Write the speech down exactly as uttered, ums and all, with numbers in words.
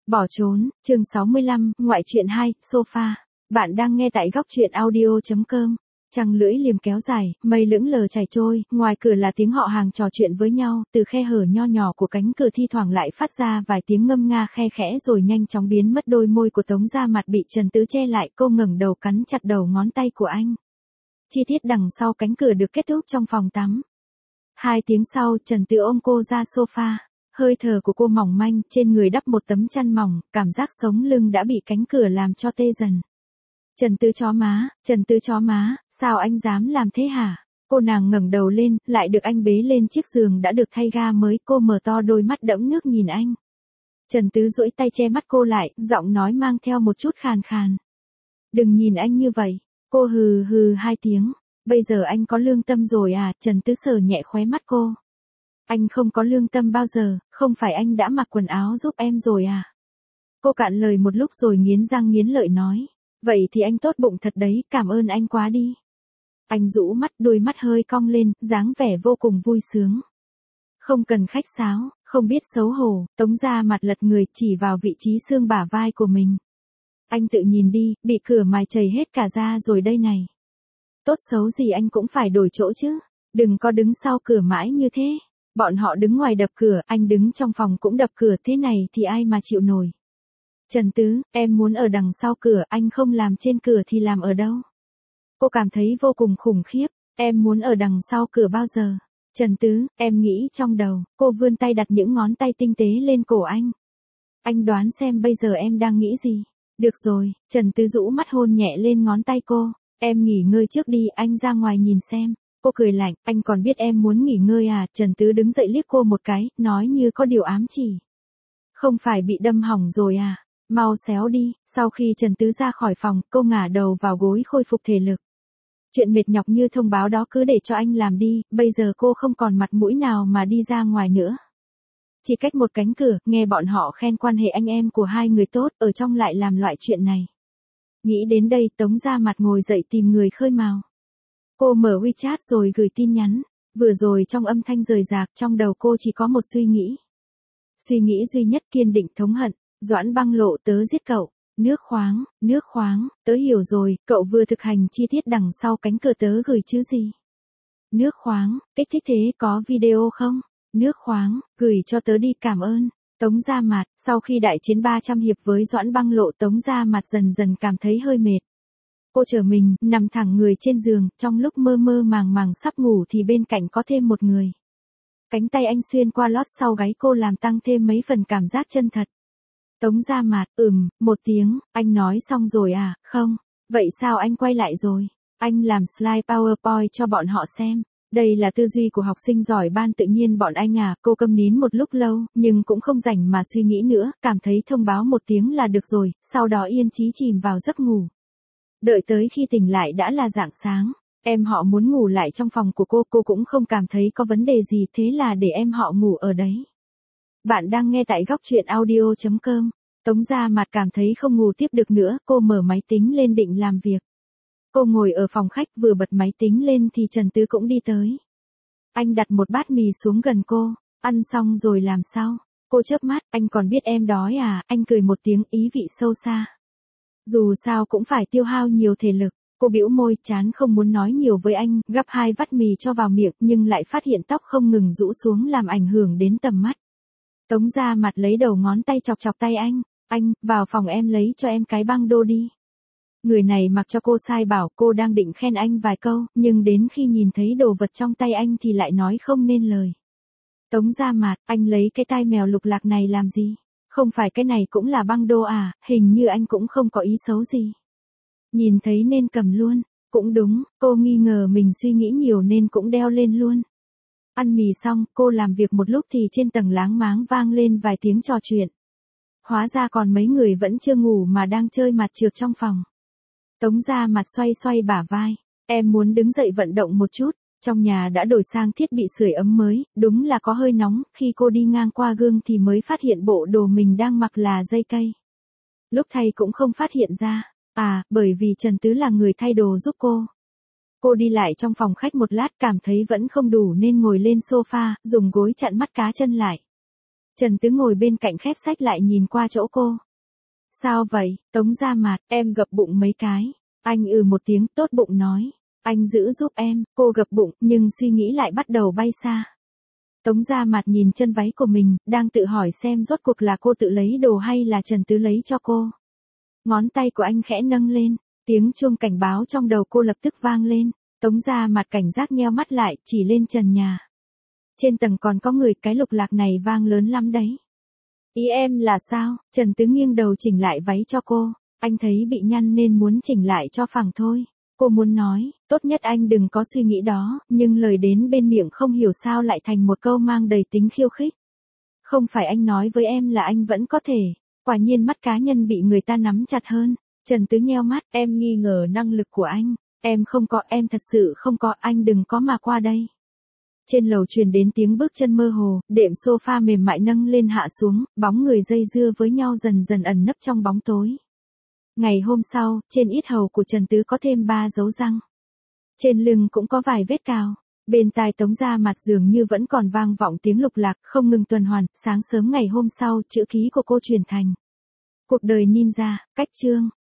Bỏ trốn, chương sáu mươi lăm, ngoại truyện hai, sofa. Bạn đang nghe tại góc truyện audio chấm com. Trăng lưỡi liềm kéo dài, mây lững lờ chảy trôi, ngoài cửa là tiếng họ hàng trò chuyện với nhau, từ khe hở nho nhỏ của cánh cửa thi thoảng lại phát ra vài tiếng ngâm nga khe khẽ rồi nhanh chóng biến mất. Đôi môi của Tống Gia Mặt bị Trần Tứ che lại, cô ngẩng đầu cắn chặt đầu ngón tay của anh. Chi tiết đằng sau cánh cửa được kết thúc trong phòng tắm. Hai tiếng sau, Trần Tứ ôm cô ra sofa. Hơi thở của cô mỏng manh, trên người đắp một tấm chăn mỏng, cảm giác sống lưng đã bị cánh cửa làm cho tê dần. Trần Tứ chó má, Trần Tứ chó má, sao anh dám làm thế hả? Cô nàng ngẩng đầu lên, lại được anh bế lên chiếc giường đã được thay ga mới, cô mở to đôi mắt đẫm nước nhìn anh. Trần Tứ duỗi tay che mắt cô lại, giọng nói mang theo một chút khàn khàn. Đừng nhìn anh như vậy, cô hừ hừ hai tiếng, bây giờ anh có lương tâm rồi à? Trần Tứ sờ nhẹ khóe mắt cô. Anh không có lương tâm bao giờ, không phải anh đã mặc quần áo giúp em rồi à? Cô cạn lời một lúc rồi nghiến răng nghiến lợi nói. Vậy thì anh tốt bụng thật đấy, cảm ơn anh quá đi. Anh rũ mắt, đôi mắt hơi cong lên, dáng vẻ vô cùng vui sướng. Không cần khách sáo, không biết xấu hổ, Tống Gia Mặt lật người chỉ vào vị trí xương bả vai của mình. Anh tự nhìn đi, bị cửa mài chảy hết cả da rồi đây này. Tốt xấu gì anh cũng phải đổi chỗ chứ, đừng có đứng sau cửa mãi như thế. Bọn họ đứng ngoài đập cửa, anh đứng trong phòng cũng đập cửa, thế này thì ai mà chịu nổi. Trần Tứ, em muốn ở đằng sau cửa, anh không làm trên cửa thì làm ở đâu? Cô cảm thấy vô cùng khủng khiếp, em muốn ở đằng sau cửa bao giờ? Trần Tứ, em nghĩ trong đầu, cô vươn tay đặt những ngón tay tinh tế lên cổ anh. Anh đoán xem bây giờ em đang nghĩ gì? Được rồi, Trần Tứ rũ mắt hôn nhẹ lên ngón tay cô, em nghỉ ngơi trước đi, anh ra ngoài nhìn xem. Cô cười lạnh, anh còn biết em muốn nghỉ ngơi à? Trần Tứ đứng dậy liếc cô một cái, nói như có điều ám chỉ. Không phải bị đâm hỏng rồi à? Mau xéo đi. Sau khi Trần Tứ ra khỏi phòng, cô ngả đầu vào gối khôi phục thể lực. Chuyện mệt nhọc như thông báo đó cứ để cho anh làm đi, bây giờ cô không còn mặt mũi nào mà đi ra ngoài nữa. Chỉ cách một cánh cửa, nghe bọn họ khen quan hệ anh em của hai người tốt, ở trong lại làm loại chuyện này. Nghĩ đến đây, Tống Gia Mặt ngồi dậy tìm người khơi mào. Cô mở WeChat rồi gửi tin nhắn, vừa rồi trong âm thanh rời rạc trong đầu cô chỉ có một suy nghĩ. Suy nghĩ duy nhất kiên định thống hận, Doãn Băng Lộ tớ giết cậu, nước khoáng, nước khoáng, tớ hiểu rồi, cậu vừa thực hành chi tiết đằng sau cánh cửa tớ gửi chứ gì. Nước khoáng, kích thích thế có video không? Nước khoáng, gửi cho tớ đi cảm ơn. Tống Gia Mặt, sau khi đại chiến ba trăm hiệp với Doãn Băng Lộ Tống Gia Mặt dần dần cảm thấy hơi mệt. Cô trở mình, nằm thẳng người trên giường, trong lúc mơ mơ màng màng sắp ngủ thì bên cạnh có thêm một người. Cánh tay anh xuyên qua lót sau gáy cô làm tăng thêm mấy phần cảm giác chân thật. Tống Gia Mặt, ừm, một tiếng, anh nói xong rồi à? Không, vậy sao anh quay lại rồi? Anh làm slide PowerPoint cho bọn họ xem. Đây là tư duy của học sinh giỏi ban tự nhiên bọn anh à? Cô câm nín một lúc lâu, nhưng cũng không rảnh mà suy nghĩ nữa, cảm thấy thông báo một tiếng là được rồi, sau đó yên chí chìm vào giấc ngủ. Đợi tới khi tỉnh lại đã là rạng sáng, em họ muốn ngủ lại trong phòng của cô, cô cũng không cảm thấy có vấn đề gì, thế là để em họ ngủ ở đấy. Bạn đang nghe tại góc truyện audio chấm com. Tống Gia Mặt cảm thấy không ngủ tiếp được nữa, cô mở máy tính lên định làm việc. Cô ngồi ở phòng khách vừa bật máy tính lên thì Trần Tứ cũng đi tới. Anh đặt một bát mì xuống gần cô, ăn xong rồi làm sao? Cô chớp mắt, anh còn biết em đói à? Anh cười một tiếng ý vị sâu xa. Dù sao cũng phải tiêu hao nhiều thể lực, cô bĩu môi chán không muốn nói nhiều với anh, gắp hai vắt mì cho vào miệng nhưng lại phát hiện tóc không ngừng rũ xuống làm ảnh hưởng đến tầm mắt. Tống Gia Mặt lấy đầu ngón tay chọc chọc tay anh, anh, vào phòng em lấy cho em cái băng đô đi. Người này mặc cho cô sai bảo, cô đang định khen anh vài câu, nhưng đến khi nhìn thấy đồ vật trong tay anh thì lại nói không nên lời. Tống Gia Mặt, anh lấy cái tai mèo lục lạc này làm gì? Không phải cái này cũng là băng đô à? Hình như anh cũng không có ý xấu gì. Nhìn thấy nên cầm luôn. Cũng đúng, cô nghi ngờ mình suy nghĩ nhiều nên cũng đeo lên luôn. Ăn mì xong, cô làm việc một lúc thì trên tầng láng máng vang lên vài tiếng trò chuyện. Hóa ra còn mấy người vẫn chưa ngủ mà đang chơi mặt trược trong phòng. Tống Gia Mặt xoay xoay bả vai. Em muốn đứng dậy vận động một chút. Trong nhà đã đổi sang thiết bị sưởi ấm mới, đúng là có hơi nóng, khi cô đi ngang qua gương thì mới phát hiện bộ đồ mình đang mặc là dây cây. Lúc thay cũng không phát hiện ra, à, bởi vì Trần Tứ là người thay đồ giúp cô. Cô đi lại trong phòng khách một lát cảm thấy vẫn không đủ nên ngồi lên sofa, dùng gối chặn mắt cá chân lại. Trần Tứ ngồi bên cạnh khép sách lại nhìn qua chỗ cô. Sao vậy? Tống Gia Mạt, em gập bụng mấy cái. Anh ừ một tiếng, tốt bụng nói. Anh giữ giúp em, cô gập bụng, nhưng suy nghĩ lại bắt đầu bay xa. Tống Gia Mạt nhìn chân váy của mình, đang tự hỏi xem rốt cuộc là cô tự lấy đồ hay là Trần Tứ lấy cho cô. Ngón tay của anh khẽ nâng lên, tiếng chuông cảnh báo trong đầu cô lập tức vang lên. Tống Gia Mạt cảnh giác nheo mắt lại, chỉ lên trần nhà. Trên tầng còn có người, cái lục lạc này vang lớn lắm đấy. Ý em là sao? Trần Tứ nghiêng đầu chỉnh lại váy cho cô. Anh thấy bị nhăn nên muốn chỉnh lại cho phẳng thôi. Cô muốn nói, tốt nhất anh đừng có suy nghĩ đó, nhưng lời đến bên miệng không hiểu sao lại thành một câu mang đầy tính khiêu khích. Không phải anh nói với em là anh vẫn có thể. Quả nhiên mắt cá nhân bị người ta nắm chặt hơn. Trần Tứ nheo mắt, em nghi ngờ năng lực của anh. Em không có, em thật sự không có, anh đừng có mà qua đây. Trên lầu truyền đến tiếng bước chân mơ hồ, đệm sofa mềm mại nâng lên hạ xuống, bóng người dây dưa với nhau dần dần ẩn nấp trong bóng tối. Ngày hôm sau, trên yết hầu của Trần Tứ có thêm ba dấu răng. Trên lưng cũng có vài vết cào. Bên tai Tống Gia Mạt dường như vẫn còn vang vọng tiếng lục lạc, không ngừng tuần hoàn. Sáng sớm ngày hôm sau, chữ ký của cô truyền thành. Cuộc đời ninja, cách chương.